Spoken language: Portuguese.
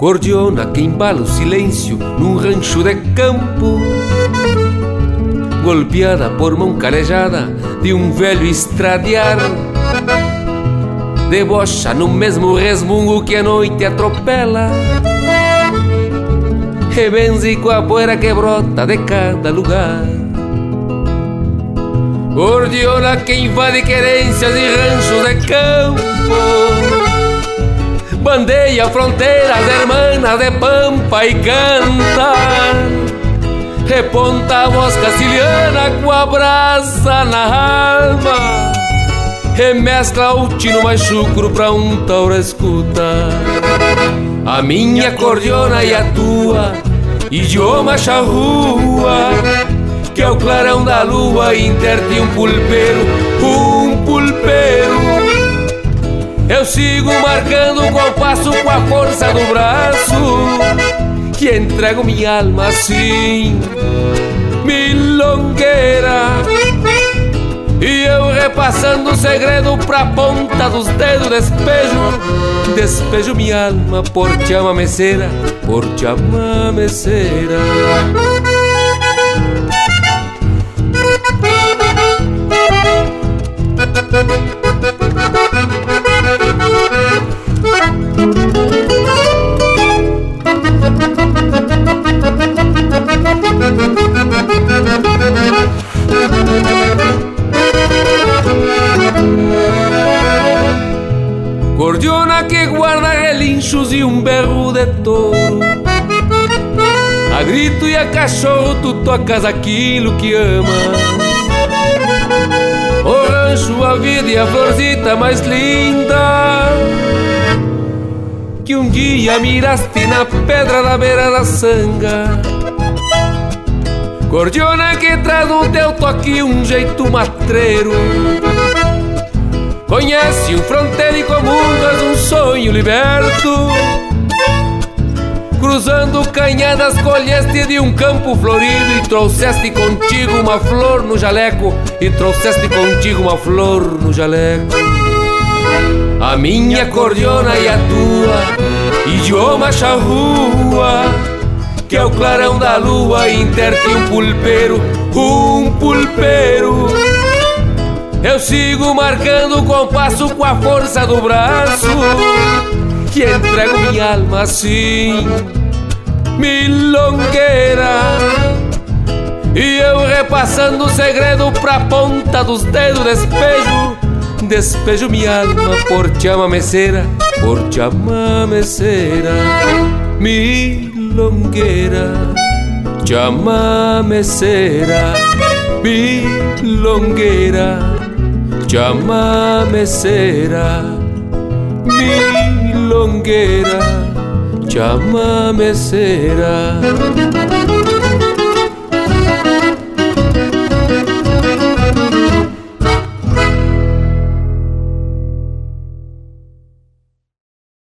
gordiona que embala o silêncio num rancho de campo, golpeada por mão calejada de um velho estradear, debocha no mesmo resmungo que a noite atropela, rebenze com a poeira que brota de cada lugar. Gordiona que invade querências e ranchos de campo, bandeia fronteiras hermanas de pampa e canta, reponta a voz castilhana com a brasa na alma, remescla o tino mais chucro pra um tauro escuta. A minha cordiona e a tua, idioma charrua, que é o clarão da lua interte um pulpeiro, um pulpeiro. Eu sigo marcando o compasso com a força do braço, que entrego minha alma assim, milongueira. E eu repassando o segredo pra ponta dos dedos, despejo minha alma por te amameceira, por te amameceira. Gordiona que guarda relinchos e um berro de touro, a grito e a cachorro tu tocas aquilo que amas, o rancho, a vida e a florzita mais linda que um dia miraste na pedra da beira da sanga. Gordiona que traz no teu toque um jeito matreiro, conhece um fronteiro e comungas um sonho liberto, cruzando canhadas colheste de um campo florido e trouxeste contigo uma flor no jaleco, e trouxeste contigo uma flor no jaleco. A minha cordiona e a tua, idioma charrua, que é o clarão da lua interte um pulpeiro, um pulpeiro. Eu sigo marcando o compasso com a força do braço, que entrego minha alma assim, milongueira. E eu repassando o segredo pra ponta dos dedos, despejo minha alma por te amameceira, por te amameceira, milongueira, te amameceira, milongueira, te amameceira, milongueira, te amameceira.